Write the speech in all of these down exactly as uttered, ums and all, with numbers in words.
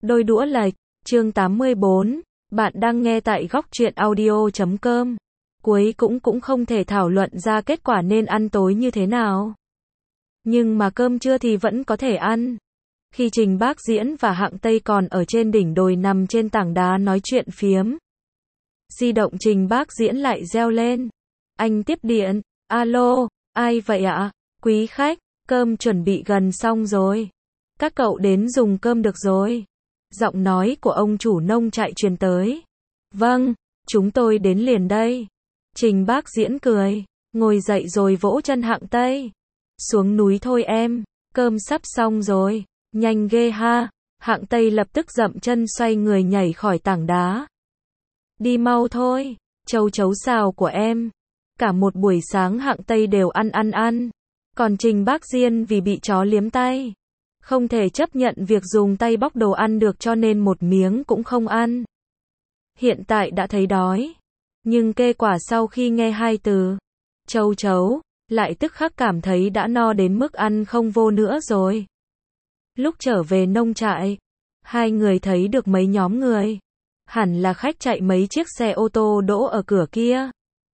Đôi đũa lệch, chương tám mươi bốn, bạn đang nghe tại góc truyện audio chấm com. Cuối cũng cũng không thể thảo luận ra kết quả nên ăn tối như thế nào. Nhưng mà cơm trưa thì vẫn có thể ăn. Khi Trình Bác Diễn và Hạng Tây còn ở trên đỉnh đồi nằm trên tảng đá nói chuyện phiếm. Di động Trình Bác Diễn lại reo lên. Anh tiếp điện, alo, ai vậy ạ? Quý khách, cơm chuẩn bị gần xong rồi. Các cậu đến dùng cơm được rồi. Giọng nói của ông chủ nông trại truyền tới. Vâng, chúng tôi đến liền đây. Trình Bác Diễn cười, ngồi dậy rồi vỗ chân Hạng Tây. Xuống núi thôi em, cơm sắp xong rồi, nhanh ghê ha. Hạng Tây lập tức dậm chân xoay người nhảy khỏi tảng đá. Đi mau thôi, châu chấu xào của em. Cả một buổi sáng Hạng Tây đều ăn ăn ăn. Còn Trình Bác Diễn vì bị chó liếm tay, không thể chấp nhận việc dùng tay bóc đồ ăn được cho nên một miếng cũng không ăn. Hiện tại đã thấy đói, nhưng kết quả sau khi nghe hai từ châu chấu, lại tức khắc cảm thấy đã no đến mức ăn không vô nữa rồi. Lúc trở về nông trại, hai người thấy được mấy nhóm người, hẳn là khách chạy mấy chiếc xe ô tô đỗ ở cửa kia.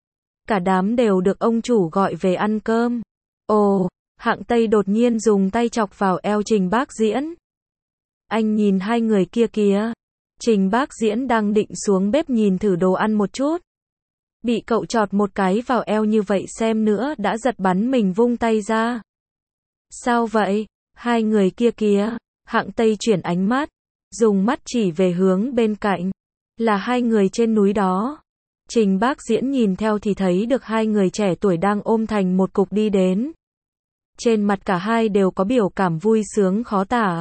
Cả đám đều được ông chủ gọi về ăn cơm. Ồ, Hạng Tây đột nhiên dùng tay chọc vào eo Trình Bác Diễn. Anh nhìn hai người kia kìa. Trình Bác Diễn đang định xuống bếp nhìn thử đồ ăn một chút. Bị cậu chọt một cái vào eo như vậy xem nữa đã giật bắn mình vung tay ra. Sao vậy? Hai người kia kìa. Hạng Tây chuyển ánh mắt, dùng mắt chỉ về hướng bên cạnh. Là hai người trên núi đó. Trình Bác Diễn nhìn theo thì thấy được hai người trẻ tuổi đang ôm thành một cục đi đến. Trên mặt cả hai đều có biểu cảm vui sướng khó tả.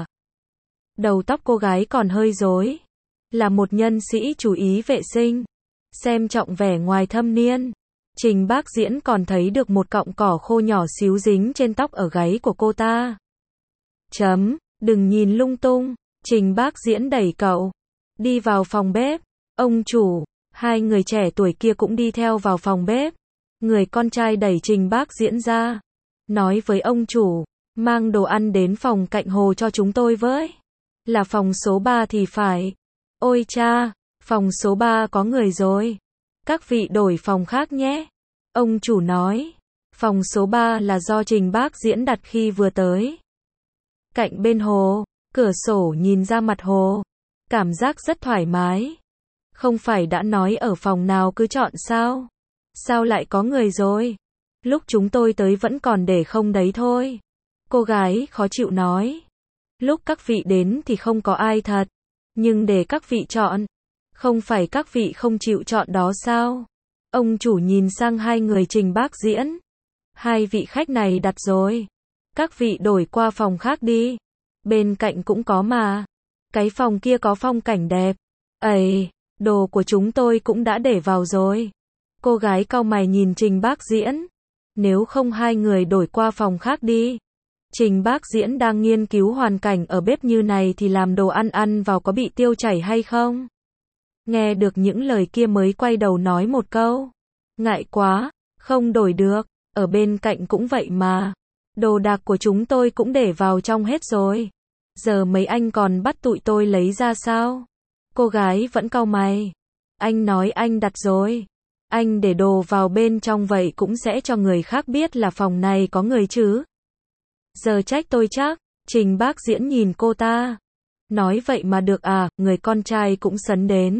Đầu tóc cô gái còn hơi rối, là một nhân sĩ chú ý vệ sinh, xem trọng vẻ ngoài thâm niên. Trình Bác Diễn còn thấy được một cọng cỏ khô nhỏ xíu dính trên tóc ở gáy của cô ta. Chấm, đừng nhìn lung tung. Trình Bác Diễn đẩy cậu đi vào phòng bếp. Ông chủ, hai người trẻ tuổi kia cũng đi theo vào phòng bếp. Người con trai đẩy Trình Bác Diễn ra, nói với ông chủ, mang đồ ăn đến phòng cạnh hồ cho chúng tôi với. Là phòng số ba thì phải. Ôi cha, phòng số ba có người rồi. Các vị đổi phòng khác nhé. Ông chủ nói, phòng số ba là do Trình Bác Diễn đặt khi vừa tới. Cạnh bên hồ, cửa sổ nhìn ra mặt hồ. Cảm giác rất thoải mái. Không phải đã nói ở phòng nào cứ chọn sao? Sao lại có người rồi? Lúc chúng tôi tới vẫn còn để không đấy thôi. Cô gái khó chịu nói. Lúc các vị đến thì không có ai thật. Nhưng để các vị chọn. Không phải các vị không chịu chọn đó sao? Ông chủ nhìn sang hai người Trình Bác Diễn. Hai vị khách này đặt rồi. Các vị đổi qua phòng khác đi. Bên cạnh cũng có mà. Cái phòng kia có phong cảnh đẹp. Ây, đồ của chúng tôi cũng đã để vào rồi. Cô gái cau mày nhìn Trình Bác Diễn. Nếu không hai người đổi qua phòng khác đi. Trình Bác Diễn đang nghiên cứu hoàn cảnh ở bếp như này thì làm đồ ăn ăn vào có bị tiêu chảy hay không? Nghe được những lời kia mới quay đầu nói một câu. Ngại quá, không đổi được, ở bên cạnh cũng vậy mà. Đồ đạc của chúng tôi cũng để vào trong hết rồi. Giờ mấy anh còn bắt tụi tôi lấy ra sao? Cô gái vẫn cau mày. Anh nói anh đặt rồi. Anh để đồ vào bên trong vậy cũng sẽ cho người khác biết là phòng này có người chứ. Giờ trách tôi chắc. Trình Bác Diễn nhìn cô ta. Nói vậy mà được à, người con trai cũng sấn đến.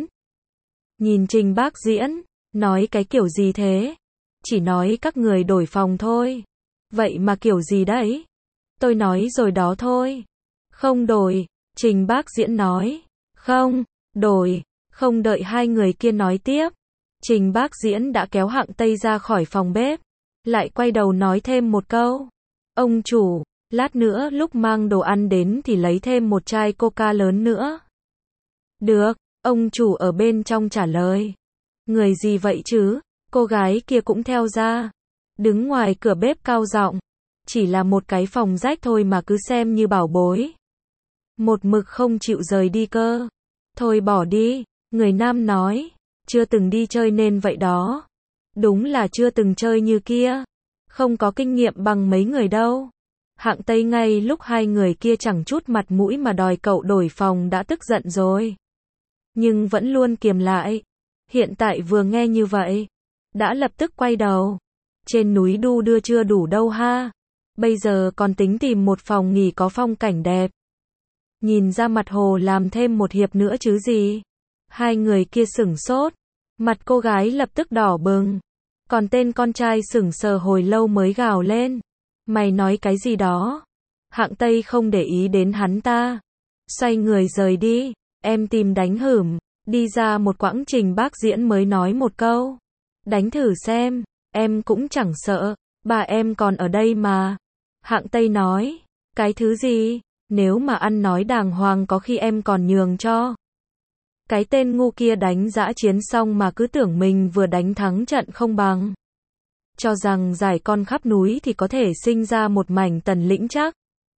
Nhìn Trình Bác Diễn, nói cái kiểu gì thế? Chỉ nói các người đổi phòng thôi. Vậy mà kiểu gì đấy? Tôi nói rồi đó thôi. Không đổi, Trình Bác Diễn nói. Không, đổi. Không đợi hai người kia nói tiếp. Trình Bác Diễn đã kéo Hạng Tây ra khỏi phòng bếp. Lại quay đầu nói thêm một câu. Ông chủ, lát nữa lúc mang đồ ăn đến thì lấy thêm một chai coca lớn nữa. Được, ông chủ ở bên trong trả lời. Người gì vậy chứ? Cô gái kia cũng theo ra. Đứng ngoài cửa bếp cao giọng. Chỉ là một cái phòng rách thôi mà cứ xem như bảo bối. Một mực không chịu rời đi cơ. Thôi bỏ đi, người nam nói. Chưa từng đi chơi nên vậy đó. Đúng là chưa từng chơi như kia. Không có kinh nghiệm bằng mấy người đâu. Hạng Tây ngay lúc hai người kia chẳng chút mặt mũi mà đòi cậu đổi phòng đã tức giận rồi. Nhưng vẫn luôn kiềm lại. Hiện tại vừa nghe như vậy, đã lập tức quay đầu. Trên núi đu đưa chưa đủ đâu ha. Bây giờ còn tính tìm một phòng nghỉ có phong cảnh đẹp. Nhìn ra mặt hồ làm thêm một hiệp nữa chứ gì. Hai người kia sửng sốt. Mặt cô gái lập tức đỏ bừng. Còn tên con trai sững sờ hồi lâu mới gào lên. Mày nói cái gì đó? Hạng Tây không để ý đến hắn ta. Xoay người rời đi. Em tìm đánh hửm. Đi ra một quãng Trình Bác Diễn mới nói một câu. Đánh thử xem. Em cũng chẳng sợ. Bà em còn ở đây mà. Hạng Tây nói. Cái thứ gì? Nếu mà ăn nói đàng hoàng có khi em còn nhường cho. Cái tên ngu kia đánh dã chiến xong mà cứ tưởng mình vừa đánh thắng trận không bằng. Cho rằng giải con khắp núi thì có thể sinh ra một mảnh Tần Lĩnh chắc.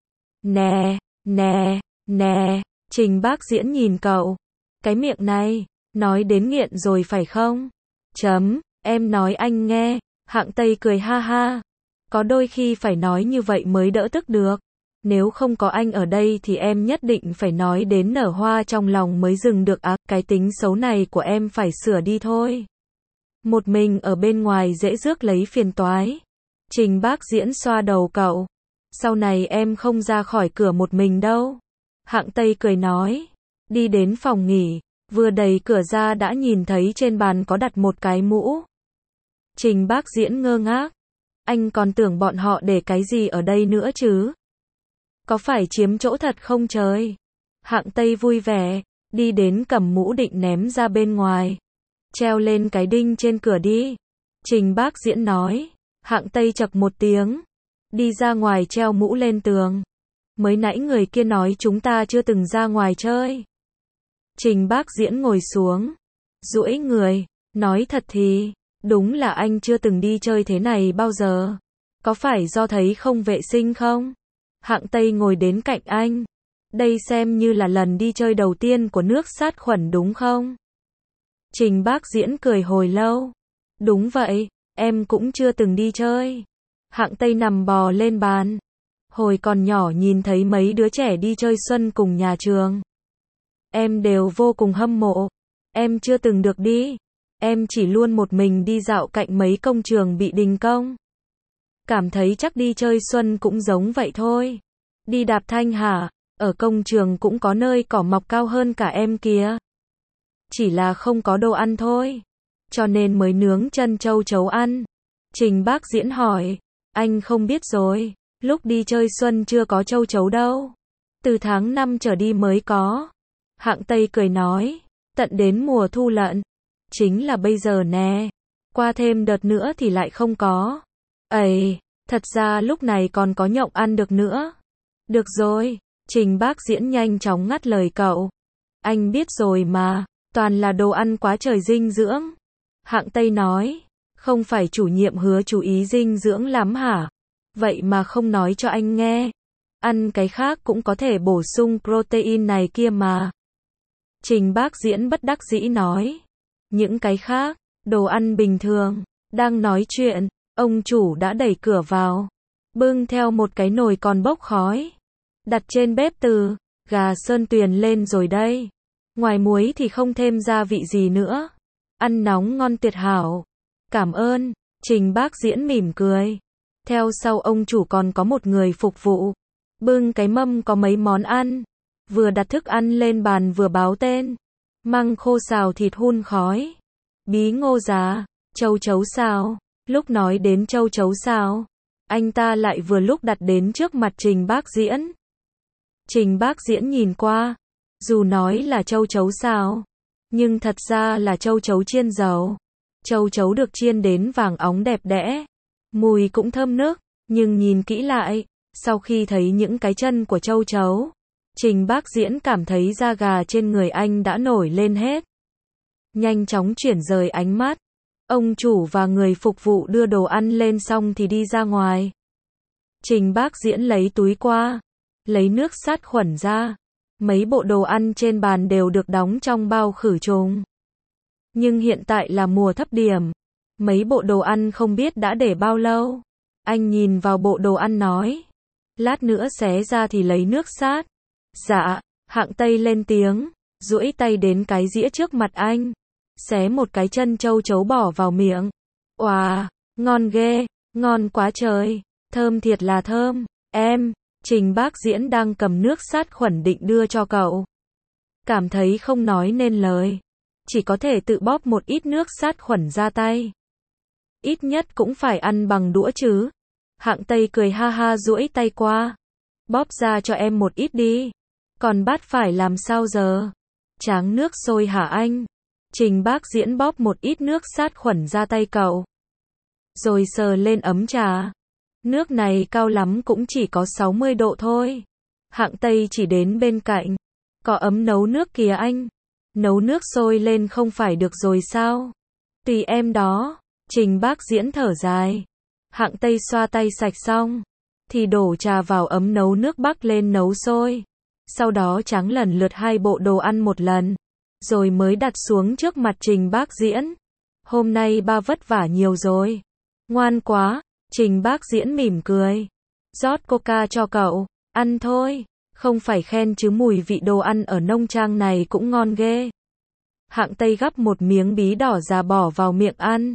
Nè, nè, nè, Trình Bác Diễn nhìn cậu. Cái miệng này, nói đến nghiện rồi phải không? Chấm, em nói anh nghe. Hạng Tây cười ha ha. Có đôi khi phải nói như vậy mới đỡ tức được. Nếu không có anh ở đây thì em nhất định phải nói đến nở hoa trong lòng mới dừng được á. Cái tính xấu này của em phải sửa đi thôi. Một mình ở bên ngoài dễ rước lấy phiền toái. Trình Bác Diễn xoa đầu cậu. Sau này em không ra khỏi cửa một mình đâu. Hạng Tây cười nói. Đi đến phòng nghỉ. Vừa đẩy cửa ra đã nhìn thấy trên bàn có đặt một cái mũ. Trình Bác Diễn ngơ ngác. Anh còn tưởng bọn họ để cái gì ở đây nữa chứ? Có phải chiếm chỗ thật không trời? Hạng Tây vui vẻ. Đi đến cầm mũ định ném ra bên ngoài. Treo lên cái đinh trên cửa đi. Trình Bác Diễn nói. Hạng Tây chậc một tiếng. Đi ra ngoài treo mũ lên tường. Mới nãy người kia nói chúng ta chưa từng ra ngoài chơi. Trình Bác Diễn ngồi xuống. Duỗi người. Nói thật thì, đúng là anh chưa từng đi chơi thế này bao giờ. Có phải do thấy không vệ sinh không? Hạng Tây ngồi đến cạnh anh. Đây xem như là lần đi chơi đầu tiên của nước sát khuẩn đúng không? Trình Bác Diễn cười hồi lâu. Đúng vậy, em cũng chưa từng đi chơi. Hạng Tây nằm bò lên bàn. Hồi còn nhỏ nhìn thấy mấy đứa trẻ đi chơi xuân cùng nhà trường. Em đều vô cùng hâm mộ. Em chưa từng được đi. Em chỉ luôn một mình đi dạo cạnh mấy công trường bị đình công. Cảm thấy chắc đi chơi xuân cũng giống vậy thôi. Đi đạp thanh hả? Ở công trường cũng có nơi cỏ mọc cao hơn cả em kìa. Chỉ là không có đồ ăn thôi. Cho nên mới nướng chân châu chấu ăn. Trình Bác Diễn hỏi. Anh không biết rồi. Lúc đi chơi xuân chưa có châu chấu đâu. Từ tháng năm trở đi mới có. Hạng Tây cười nói. Tận đến mùa thu lận. Chính là bây giờ nè. Qua thêm đợt nữa thì lại không có. Ây, thật ra lúc này còn có nhộng ăn được nữa. Được rồi. Trình Bác Diễn nhanh chóng ngắt lời cậu. Anh biết rồi mà. Toàn là đồ ăn quá trời dinh dưỡng. Hạng Tây nói. Không phải chủ nhiệm hứa chú ý dinh dưỡng lắm hả? Vậy mà không nói cho anh nghe. Ăn cái khác cũng có thể bổ sung protein này kia mà. Trình Bác Diễn bất đắc dĩ nói. Những cái khác, đồ ăn bình thường. Đang nói chuyện, ông chủ đã đẩy cửa vào. Bưng theo một cái nồi còn bốc khói. Đặt trên bếp từ, gà sơn tuyền lên rồi đây. Ngoài muối thì không thêm gia vị gì nữa. Ăn nóng ngon tuyệt hảo. Cảm ơn, Trình Bác Diễn mỉm cười. Theo sau ông chủ còn có một người phục vụ. Bưng cái mâm có mấy món ăn. Vừa đặt thức ăn lên bàn vừa báo tên. Măng khô xào thịt hun khói. Bí ngô giá, châu chấu xào. Lúc nói đến châu chấu xào, anh ta lại vừa lúc đặt đến trước mặt Trình Bác Diễn. Trình Bác Diễn nhìn qua. Dù nói là châu chấu xào, nhưng thật ra là châu chấu chiên dầu. Châu chấu được chiên đến vàng óng đẹp đẽ. Mùi cũng thơm nức, nhưng nhìn kỹ lại, sau khi thấy những cái chân của châu chấu, Trình Bác Diễn cảm thấy da gà trên người anh đã nổi lên hết. Nhanh chóng chuyển rời ánh mắt. Ông chủ và người phục vụ đưa đồ ăn lên xong thì đi ra ngoài. Trình Bác Diễn lấy túi qua, lấy nước sát khuẩn ra. Mấy bộ đồ ăn trên bàn đều được đóng trong bao khử trùng. Nhưng hiện tại là mùa thấp điểm. Mấy bộ đồ ăn không biết đã để bao lâu. Anh nhìn vào bộ đồ ăn nói. Lát nữa xé ra thì lấy nước sát. Dạ, Hạng Tây lên tiếng, duỗi tay đến cái dĩa trước mặt anh. Xé một cái chân châu chấu bỏ vào miệng. Oà, ngon ghê, ngon quá trời, thơm thiệt là thơm. Em, Trình Bác Diễn đang cầm nước sát khuẩn định đưa cho cậu. Cảm thấy không nói nên lời. Chỉ có thể tự bóp một ít nước sát khuẩn ra tay. Ít nhất cũng phải ăn bằng đũa chứ. Hạng Tây cười ha ha duỗi tay qua. Bóp ra cho em một ít đi. Còn bát phải làm sao giờ? Tráng nước sôi hả anh? Trình Bác Diễn bóp một ít nước sát khuẩn ra tay cậu. Rồi sờ lên ấm trà. Nước này cao lắm cũng chỉ có sáu mươi độ thôi. Hạng Tây chỉ đến bên cạnh. Có ấm nấu nước kìa anh. Nấu nước sôi lên không phải được rồi sao? Tùy em đó. Trình Bác Diễn thở dài. Hạng Tây xoa tay sạch xong. Thì đổ trà vào ấm nấu nước bắc lên nấu sôi. Sau đó tráng lần lượt hai bộ đồ ăn một lần. Rồi mới đặt xuống trước mặt Trình Bác Diễn. Hôm nay ba vất vả nhiều rồi. Ngoan quá. Trình Bác Diễn mỉm cười. Rót coca cho cậu. Ăn thôi. Không phải khen chứ mùi vị đồ ăn ở nông trang này cũng ngon ghê. Hạng Tây gắp một miếng bí đỏ già bỏ vào miệng ăn.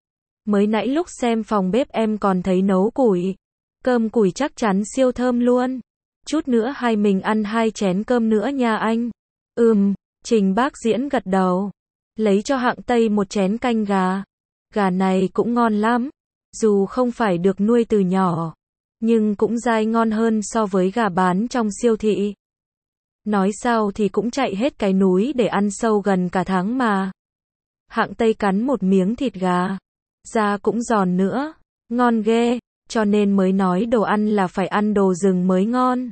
Mới nãy lúc xem phòng bếp em còn thấy nấu củi. Cơm củi chắc chắn siêu thơm luôn. Chút nữa hai mình ăn hai chén cơm nữa nha anh. Ừm, Trình Bác Diễn gật đầu. Lấy cho Hạng Tây một chén canh gà. Gà này cũng ngon lắm. Dù không phải được nuôi từ nhỏ. Nhưng cũng dai ngon hơn so với gà bán trong siêu thị. Nói sao thì cũng chạy hết cái núi để ăn sâu gần cả tháng mà. Hạng Tây cắn một miếng thịt gà. Da cũng giòn nữa. Ngon ghê. Cho nên mới nói đồ ăn là phải ăn đồ rừng mới ngon.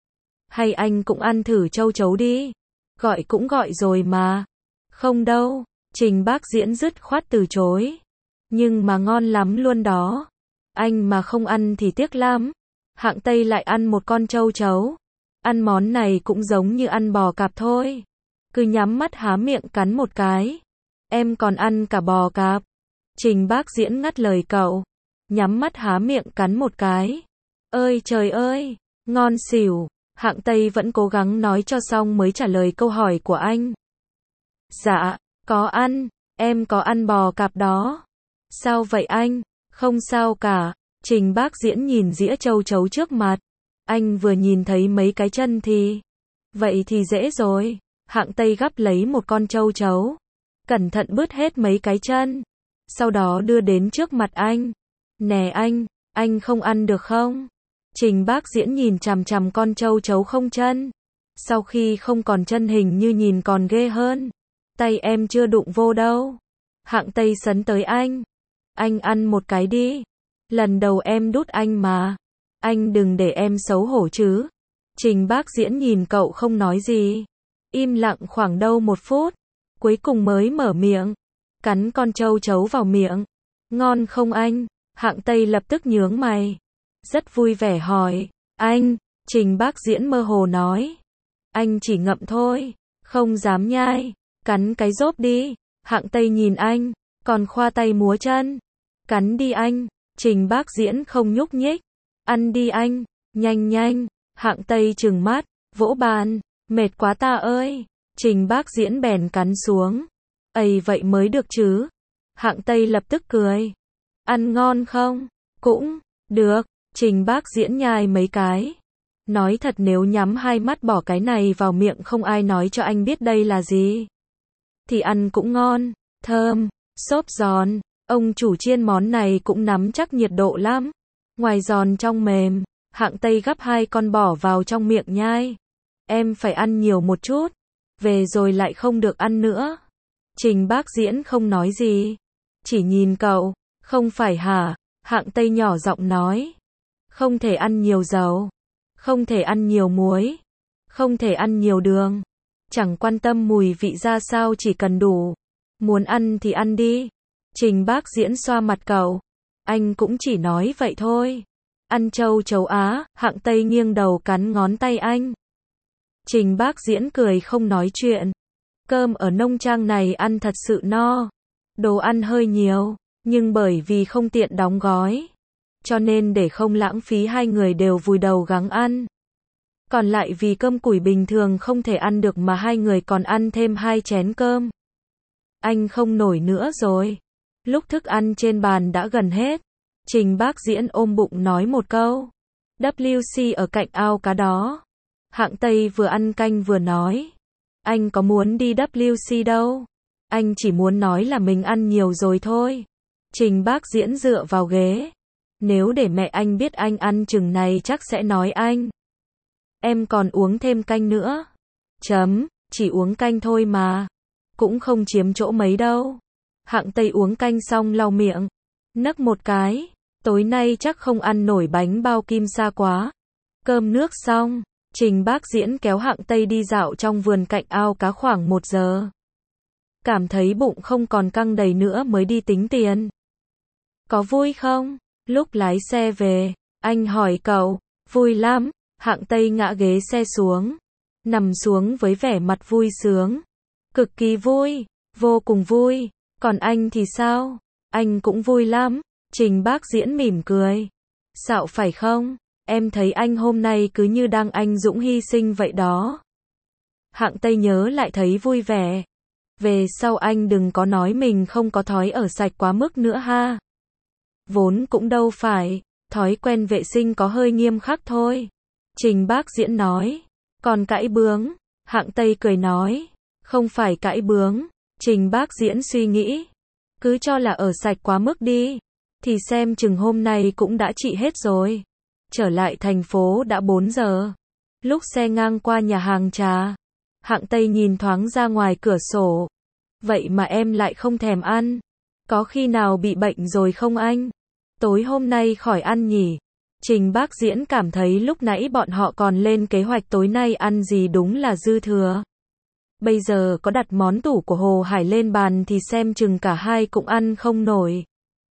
Hay anh cũng ăn thử châu chấu đi. Gọi cũng gọi rồi mà. Không đâu. Trình Bác Diễn dứt khoát từ chối. Nhưng mà ngon lắm luôn đó. Anh mà không ăn thì tiếc lắm. Hạng Tây lại ăn một con châu chấu. Ăn món này cũng giống như ăn bò cạp thôi. Cứ nhắm mắt há miệng cắn một cái. Em còn ăn cả bò cạp. Trình Bác Diễn ngắt lời cậu. Nhắm mắt há miệng cắn một cái. Ơi trời ơi, ngon xỉu. Hạng Tây vẫn cố gắng nói cho xong mới trả lời câu hỏi của anh. Dạ, có ăn, em có ăn bò cạp đó. Sao vậy anh? Không sao cả. Trình Bác Diễn nhìn dĩa châu chấu trước mặt. Anh vừa nhìn thấy mấy cái chân thì... Vậy thì dễ rồi. Hạng Tây gắp lấy một con châu chấu. Cẩn thận bứt hết mấy cái chân. Sau đó đưa đến trước mặt anh. Nè anh, anh không ăn được không? Trình Bác Diễn nhìn chằm chằm con châu chấu không chân. Sau khi không còn chân hình như nhìn còn ghê hơn. Tay em chưa đụng vô đâu. Hạng Tây sấn tới anh. Anh ăn một cái đi. Lần đầu em đút anh mà. Anh đừng để em xấu hổ chứ. Trình Bác Diễn nhìn cậu không nói gì. Im lặng khoảng đâu một phút. Cuối cùng mới mở miệng. Cắn con châu chấu vào miệng. Ngon không anh? Hạng Tây lập tức nhướng mày. Rất vui vẻ hỏi. Anh, Trình Bác Diễn mơ hồ nói. Anh chỉ ngậm thôi. Không dám nhai. Cắn cái rốp đi. Hạng Tây nhìn anh. Còn khoa tay múa chân. Cắn đi anh. Trình Bác Diễn không nhúc nhích. Ăn đi anh. Nhanh nhanh. Hạng Tây trừng mắt. Vỗ bàn. Mệt quá ta ơi. Trình Bác Diễn bèn cắn xuống. Ây vậy mới được chứ. Hạng Tây lập tức cười. Ăn ngon không? Cũng. Được. Trình Bác Diễn nhai mấy cái. Nói thật nếu nhắm hai mắt bỏ cái này vào miệng không ai nói cho anh biết đây là gì. Thì ăn cũng ngon. Thơm. Xốp giòn. Ông chủ chiên món này cũng nắm chắc nhiệt độ lắm. Ngoài giòn trong mềm. Hạng Tây gắp hai con bò vào trong miệng nhai. Em phải ăn nhiều một chút. Về rồi lại không được ăn nữa. Trình Bác Diễn không nói gì. Chỉ nhìn cậu. Không phải hả? Hạng Tây nhỏ giọng nói. Không thể ăn nhiều dầu. Không thể ăn nhiều muối. Không thể ăn nhiều đường. Chẳng quan tâm mùi vị ra sao chỉ cần đủ. Muốn ăn thì ăn đi. Trình Bác Diễn xoa mặt cậu. Anh cũng chỉ nói vậy thôi. Ăn châu chấu á. Hạng Tây nghiêng đầu cắn ngón tay anh. Trình Bác Diễn cười không nói chuyện. Cơm ở nông trang này ăn thật sự no. Đồ ăn hơi nhiều. Nhưng bởi vì không tiện đóng gói. cho nên để không lãng phí hai người đều vùi đầu gắng ăn. Còn lại vì cơm củi bình thường không thể ăn được mà hai người còn ăn thêm hai chén cơm. Anh không nổi nữa rồi. Lúc thức ăn trên bàn đã gần hết, Trình Bác Diễn ôm bụng nói một câu. vê xê ở cạnh ao cá đó. Hạng Tây vừa ăn canh vừa nói. Anh có muốn đi vê xê đâu. Anh chỉ muốn nói là mình ăn nhiều rồi thôi. Trình Bác Diễn dựa vào ghế. Nếu để mẹ anh biết anh ăn chừng này chắc sẽ nói anh. Em còn uống thêm canh nữa. Chấm, chỉ uống canh thôi mà. Cũng không chiếm chỗ mấy đâu. Hạng Tây uống canh xong lau miệng. Nấc một cái. Tối nay chắc không ăn nổi bánh bao kim sa quá. Cơm nước xong, Trình Bác Diễn kéo Hạng Tây đi dạo trong vườn cạnh ao cá khoảng một giờ. Cảm thấy bụng không còn căng đầy nữa mới đi tính tiền. Có vui không? Lúc lái xe về, anh hỏi cậu. Vui lắm. Hạng Tây ngã ghế xe xuống. Nằm xuống với vẻ mặt vui sướng. Cực kỳ vui. Vô cùng vui. Còn anh thì sao? Anh cũng vui lắm. Trình Bác Diễn mỉm cười. Xạo phải không? Em thấy anh hôm nay cứ như đang anh dũng hy sinh vậy đó. Hạng Tây nhớ lại thấy vui vẻ. Về sau anh đừng có nói mình không có thói ở sạch quá mức nữa ha. Vốn cũng đâu phải, thói quen vệ sinh có hơi nghiêm khắc thôi. Trình Bác Diễn nói. Còn cãi bướng? Hạng Tây cười nói. Không phải cãi bướng. Trình Bác Diễn suy nghĩ. Cứ cho là ở sạch quá mức đi. Thì xem chừng hôm nay cũng đã trị hết rồi. Trở lại thành phố đã bốn giờ. Lúc xe ngang qua nhà hàng trà, Hạng Tây nhìn thoáng ra ngoài cửa sổ. Vậy mà em lại không thèm ăn. Có khi nào bị bệnh rồi không anh? Tối hôm nay khỏi ăn nhỉ? Trình Bác Diễn cảm thấy lúc nãy bọn họ còn lên kế hoạch tối nay ăn gì đúng là dư thừa. Bây giờ có đặt món tủ của Hồ Hải lên bàn thì xem chừng cả hai cũng ăn không nổi.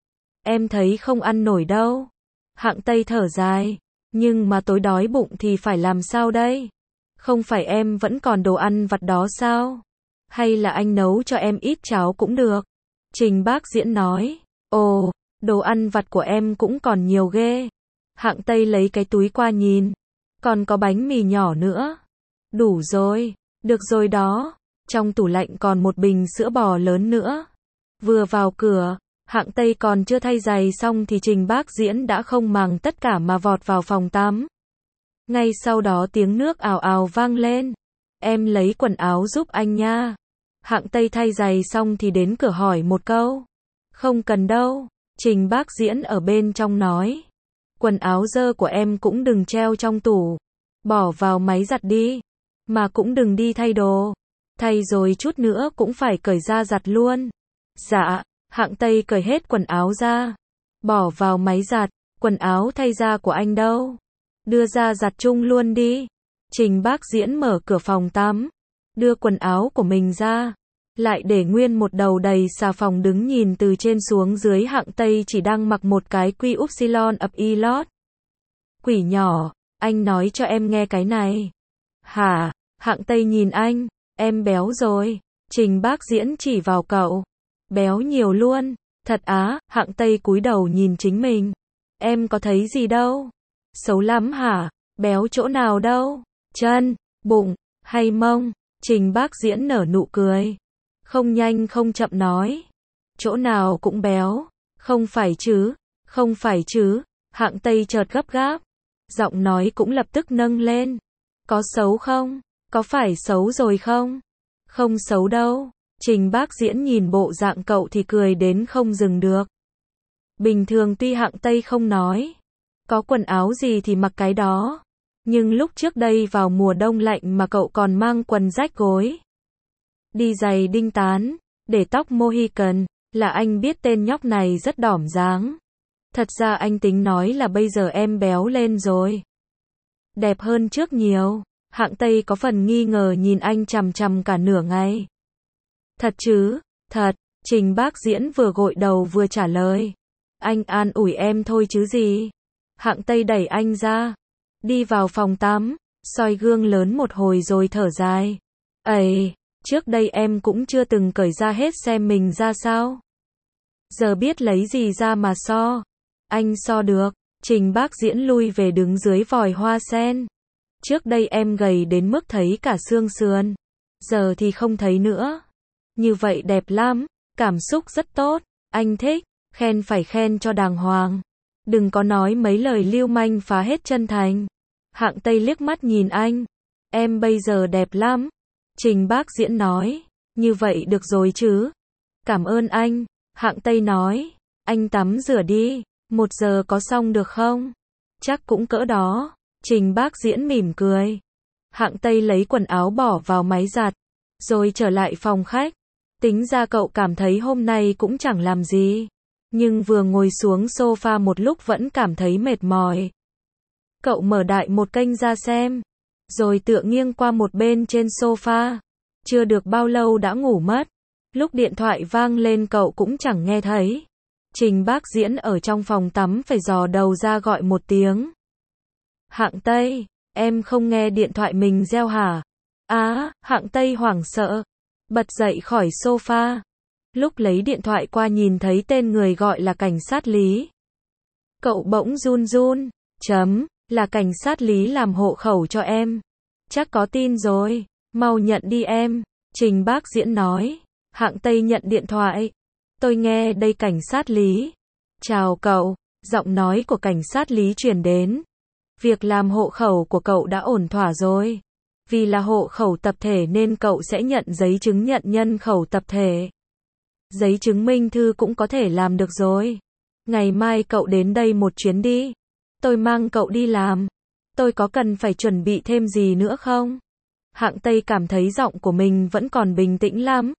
Em thấy không ăn nổi đâu. Hạng Tây thở dài. Nhưng mà tối đói bụng thì phải làm sao đây? Không phải em vẫn còn đồ ăn vặt đó sao? Hay là anh nấu cho em ít cháo cũng được? Trình Bác Diễn nói. Ồ, đồ ăn vặt của em cũng còn nhiều ghê. Hạng Tây lấy cái túi qua nhìn. Còn có bánh mì nhỏ nữa. Đủ rồi. Được rồi đó. Trong tủ lạnh còn một bình sữa bò lớn nữa. Vừa vào cửa, Hạng Tây còn chưa thay giày xong thì Trình Bác Diễn đã không màng tất cả mà vọt vào phòng tắm. Ngay sau đó tiếng nước ào ào vang lên. Em lấy quần áo giúp anh nha. Hạng Tây thay giày xong thì đến cửa hỏi một câu. Không cần đâu. Trình Bác Diễn ở bên trong nói. Quần áo dơ của em cũng đừng treo trong tủ. Bỏ vào máy giặt đi. Mà cũng đừng đi thay đồ. Thay rồi chút nữa cũng phải cởi ra giặt luôn. Dạ. Hạng Tây cởi hết quần áo ra. Bỏ vào máy giặt. Quần áo thay ra của anh đâu? Đưa ra giặt chung luôn đi. Trình Bác Diễn mở cửa phòng tắm. Đưa quần áo của mình ra. Lại để nguyên một đầu đầy xà phòng đứng nhìn từ trên xuống dưới. Hạng Tây chỉ đang mặc một cái quy upsilon ập y lót. Quỷ nhỏ, anh nói cho em nghe cái này. Hả? Hạng Tây nhìn anh. Em béo rồi. Trình Bác Diễn chỉ vào cậu. Béo nhiều luôn. Thật á? Hạng Tây cúi đầu nhìn chính mình. Em có thấy gì đâu. Xấu lắm hả? Béo chỗ nào đâu? Chân, bụng, hay mông? Trình Bác Diễn nở nụ cười. Không nhanh không chậm nói. Chỗ nào cũng béo. Không phải chứ? Không phải chứ? Hạng Tây chợt gấp gáp. Giọng nói cũng lập tức nâng lên. Có xấu không? Có phải xấu rồi không? Không xấu đâu. Trình Bác Diễn nhìn bộ dạng cậu thì cười đến không dừng được. Bình thường tuy Hạng Tây không nói. Có quần áo gì thì mặc cái đó. Nhưng lúc trước đây vào mùa đông lạnh mà cậu còn mang quần rách gối. Đi giày đinh tán. Để tóc Mohican. Là anh biết tên nhóc này rất đỏm dáng. Thật ra anh tính nói là bây giờ em béo lên rồi. Đẹp hơn trước nhiều. Hạng Tây có phần nghi ngờ nhìn anh chằm chằm cả nửa ngày. Thật chứ? Thật. Trình Bác Diễn vừa gội đầu vừa trả lời. Anh an ủi em thôi chứ gì. Hạng Tây đẩy anh ra. Đi vào phòng tắm. Soi gương lớn một hồi rồi thở dài. Ây, trước đây em cũng chưa từng cởi ra hết xem mình ra sao. Giờ biết lấy gì ra mà so. Anh so được. Trình Bác Diễn lui về đứng dưới vòi hoa sen. Trước đây em gầy đến mức thấy cả xương sườn. Giờ thì không thấy nữa. Như vậy đẹp lắm. Cảm xúc rất tốt. Anh thích. Khen phải khen cho đàng hoàng. Đừng có nói mấy lời lưu manh phá hết chân thành. Hạng Tây liếc mắt nhìn anh. Em bây giờ đẹp lắm. Trình Bác Diễn nói. Như vậy được rồi chứ. Cảm ơn anh. Hạng Tây nói. Anh tắm rửa đi. Một giờ có xong được không? Chắc cũng cỡ đó. Trình Bác Diễn mỉm cười. Hạng Tây lấy quần áo bỏ vào máy giặt. Rồi trở lại phòng khách. Tính ra cậu cảm thấy hôm nay cũng chẳng làm gì. Nhưng vừa ngồi xuống sofa một lúc vẫn cảm thấy mệt mỏi. Cậu mở đại một kênh ra xem. Rồi tựa nghiêng qua một bên trên sofa. Chưa được bao lâu đã ngủ mất. Lúc điện thoại vang lên cậu cũng chẳng nghe thấy. Trình Bác Diễn ở trong phòng tắm phải dò đầu ra gọi một tiếng. Hạng Tây, em không nghe điện thoại mình reo hả? Á, Hạng Tây hoảng sợ. Bật dậy khỏi sofa. Lúc lấy điện thoại qua nhìn thấy tên người gọi là cảnh sát Lý. Cậu bỗng run run. Chấm, là cảnh sát Lý làm hộ khẩu cho em. Chắc có tin rồi. Mau nhận đi em. Trình Bác Diễn nói. Hạng Tây nhận điện thoại. Tôi nghe đây cảnh sát Lý. Chào cậu. Giọng nói của cảnh sát Lý truyền đến. Việc làm hộ khẩu của cậu đã ổn thỏa rồi. Vì là hộ khẩu tập thể nên cậu sẽ nhận giấy chứng nhận nhân khẩu tập thể. Giấy chứng minh thư cũng có thể làm được rồi. Ngày mai cậu đến đây một chuyến đi. Tôi mang cậu đi làm. Tôi có cần phải chuẩn bị thêm gì nữa không? Hạng Tây cảm thấy giọng của mình vẫn còn bình tĩnh lắm.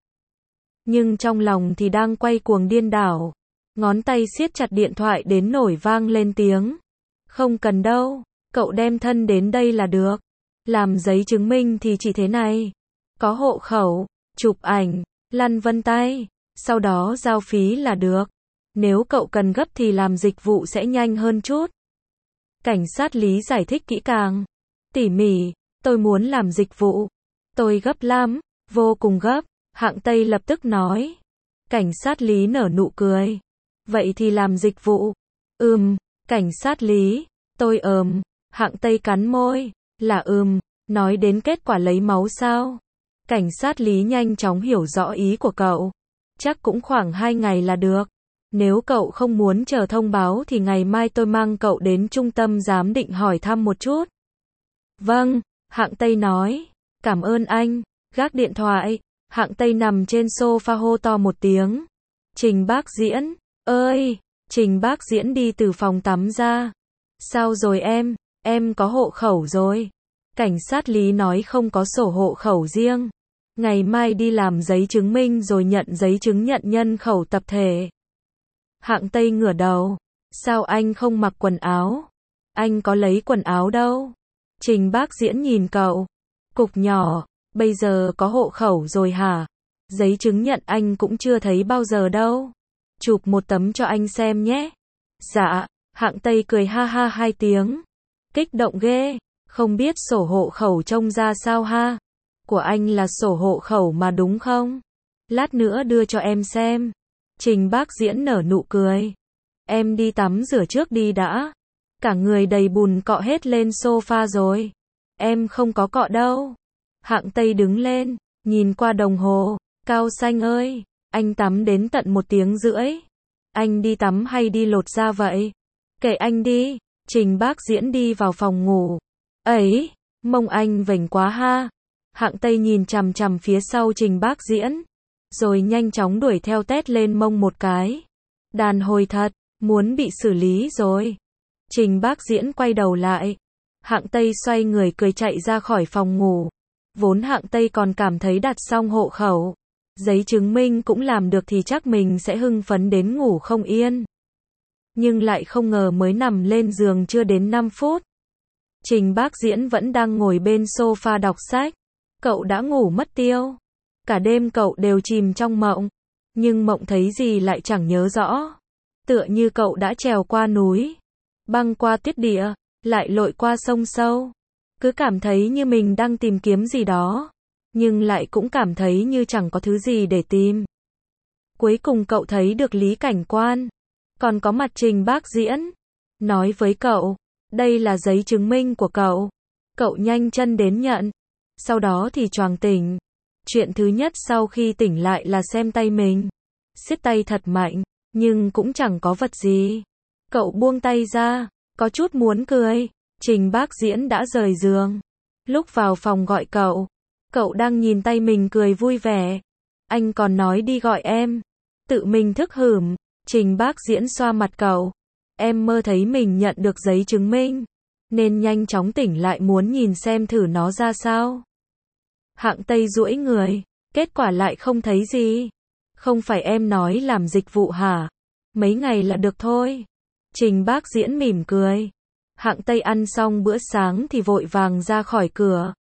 Nhưng trong lòng thì đang quay cuồng điên đảo. Ngón tay siết chặt điện thoại đến nổi vang lên tiếng. Không cần đâu, cậu đem thân đến đây là được. Làm giấy chứng minh thì chỉ thế này. Có hộ khẩu, chụp ảnh, lăn vân tay, sau đó giao phí là được. Nếu cậu cần gấp thì làm dịch vụ sẽ nhanh hơn chút. Cảnh sát Lý giải thích kỹ càng, tỉ mỉ, tôi muốn làm dịch vụ. Tôi gấp lắm, vô cùng gấp. Hạng Tây lập tức nói. Cảnh sát Lý nở nụ cười. Vậy thì làm dịch vụ. Ừm, cảnh sát Lý. Tôi ờm. Hạng Tây cắn môi. Là ừm, nói đến kết quả lấy máu sao? Cảnh sát Lý nhanh chóng hiểu rõ ý của cậu. Chắc cũng khoảng hai ngày là được. Nếu cậu không muốn chờ thông báo thì ngày mai tôi mang cậu đến trung tâm giám định hỏi thăm một chút. Vâng, Hạng Tây nói. Cảm ơn anh. Gác điện thoại. Hạng Tây nằm trên sofa hô to một tiếng. Trình Bác Diễn, ơi! Trình Bác Diễn đi từ phòng tắm ra. Sao rồi em? Em có hộ khẩu rồi. Cảnh sát Lý nói không có sổ hộ khẩu riêng. Ngày mai đi làm giấy chứng minh rồi nhận giấy chứng nhận nhân khẩu tập thể. Hạng Tây ngửa đầu. Sao anh không mặc quần áo? Anh có lấy quần áo đâu. Trình Bác Diễn nhìn cậu. Cục nhỏ. Bây giờ có hộ khẩu rồi hả? Giấy chứng nhận anh cũng chưa thấy bao giờ đâu. Chụp một tấm cho anh xem nhé. Dạ, Hạng Tây cười ha ha hai tiếng. Kích động ghê, không biết sổ hộ khẩu trông ra sao ha? Của anh là sổ hộ khẩu mà đúng không? Lát nữa đưa cho em xem. Trình Bác Diễn nở nụ cười. Em đi tắm rửa trước đi đã. Cả người đầy bùn cọ hết lên sofa rồi. Em không có cọ đâu. Hạng Tây đứng lên, nhìn qua đồng hồ. Cao Xanh ơi, anh tắm đến tận một tiếng rưỡi. Anh đi tắm hay đi lột da vậy? Kệ anh đi. Trình Bác Diễn đi vào phòng ngủ. Ấy, mông anh vểnh quá ha. Hạng Tây nhìn chằm chằm phía sau Trình Bác Diễn. Rồi nhanh chóng đuổi theo tét lên mông một cái. Đàn hồi thật, muốn bị xử lý rồi. Trình Bác Diễn quay đầu lại. Hạng Tây xoay người cười chạy ra khỏi phòng ngủ. Vốn Hạng Tây còn cảm thấy đặt xong hộ khẩu, giấy chứng minh cũng làm được thì chắc mình sẽ hưng phấn đến ngủ không yên. Nhưng lại không ngờ mới nằm lên giường chưa đến năm phút. Trình Bác Diễn vẫn đang ngồi bên sofa đọc sách. Cậu đã ngủ mất tiêu. Cả đêm cậu đều chìm trong mộng. Nhưng mộng thấy gì lại chẳng nhớ rõ. Tựa như cậu đã trèo qua núi, băng qua tuyết địa, lại lội qua sông sâu. Cứ cảm thấy như mình đang tìm kiếm gì đó. Nhưng lại cũng cảm thấy như chẳng có thứ gì để tìm. Cuối cùng cậu thấy được Lý Cảnh Quan. Còn có mặt Trình Bác Diễn. nói với cậu, đây là giấy chứng minh của cậu. Cậu nhanh chân đến nhận. Sau đó thì choàng tỉnh. Chuyện thứ nhất sau khi tỉnh lại là xem tay mình. Siết tay thật mạnh, nhưng cũng chẳng có vật gì. Cậu buông tay ra, có chút muốn cười. Trình Bác Diễn đã rời giường. Lúc vào phòng gọi cậu, cậu đang nhìn tay mình cười vui vẻ. Anh còn nói đi gọi em. Tự mình thức hửm. Trình Bác Diễn xoa mặt cậu. Em mơ thấy mình nhận được giấy chứng minh, nên nhanh chóng tỉnh lại muốn nhìn xem thử nó ra sao. Hạng Tây duỗi người, kết quả lại không thấy gì. Không phải em nói làm dịch vụ hả? Mấy ngày là được thôi. Trình Bác Diễn mỉm cười. Hạng Tây ăn xong bữa sáng thì vội vàng ra khỏi cửa.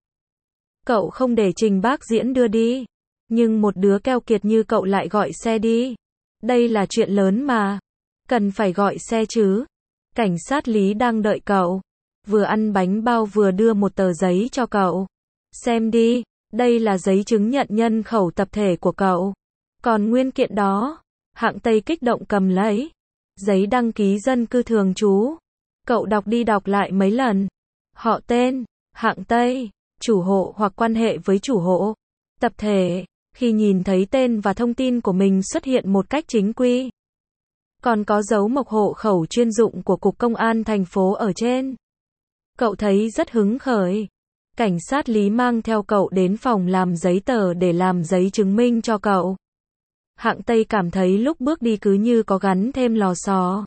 Cậu không để Trình Bác Diễn đưa đi, nhưng một đứa keo kiệt như cậu lại gọi xe đi. Đây là chuyện lớn mà. Cần phải gọi xe chứ. Cảnh sát Lý đang đợi cậu. Vừa ăn bánh bao vừa đưa một tờ giấy cho cậu. Xem đi, đây là giấy chứng nhận nhân khẩu tập thể của cậu. Còn nguyên kiện đó, Hạng Tây kích động cầm lấy. Giấy đăng ký dân cư thường trú. Cậu đọc đi đọc lại mấy lần. Họ tên, Hạng Tây, chủ hộ hoặc quan hệ với chủ hộ. Tập thể, khi nhìn thấy tên và thông tin của mình xuất hiện một cách chính quy. Còn có dấu mộc hộ khẩu chuyên dụng của Cục Công an thành phố ở trên. Cậu thấy rất hứng khởi. Cảnh sát Lý mang theo cậu đến phòng làm giấy tờ để làm giấy chứng minh cho cậu. Hạng Tây cảm thấy lúc bước đi cứ như có gắn thêm lò xo.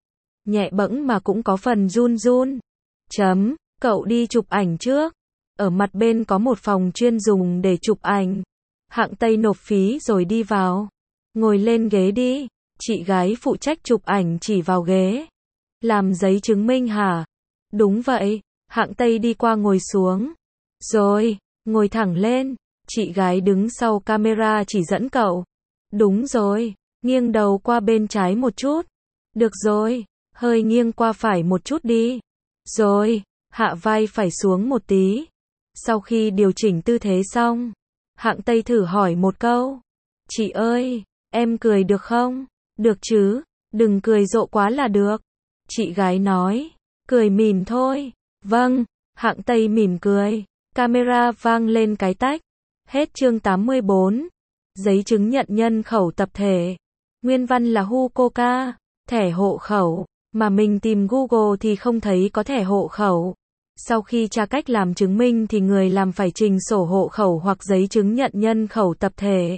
Nhẹ bẫng mà cũng có phần run run. Chấm, cậu đi chụp ảnh trước. Ở mặt bên có một phòng chuyên dùng để chụp ảnh. Hạng Tây nộp phí rồi đi vào. Ngồi lên ghế đi. Chị gái phụ trách chụp ảnh chỉ vào ghế. Làm giấy chứng minh hả? Đúng vậy. Hạng Tây đi qua ngồi xuống. Rồi, ngồi thẳng lên. Chị gái đứng sau camera chỉ dẫn cậu. Đúng rồi, nghiêng đầu qua bên trái một chút. Được rồi, hơi nghiêng qua phải một chút đi. Rồi, hạ vai phải xuống một tí. Sau khi điều chỉnh tư thế xong, Hạng Tây thử hỏi một câu. Chị ơi, em cười được không? Được chứ, đừng cười rộ quá là được. Chị gái nói, cười mỉm thôi. Vâng, Hạng Tây mỉm cười. Camera vang lên cái tách. Hết chương tám mươi bốn. Giấy chứng nhận nhân khẩu tập thể. Nguyên văn là Hucoca, thẻ hộ khẩu, mà mình tìm Google thì không thấy có thẻ hộ khẩu. Sau khi tra cách làm chứng minh thì người làm phải trình sổ hộ khẩu hoặc giấy chứng nhận nhân khẩu tập thể.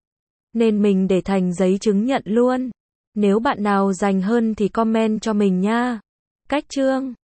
Nên mình để thành giấy chứng nhận luôn. Nếu bạn nào rành hơn thì comment cho mình nha. Cách chương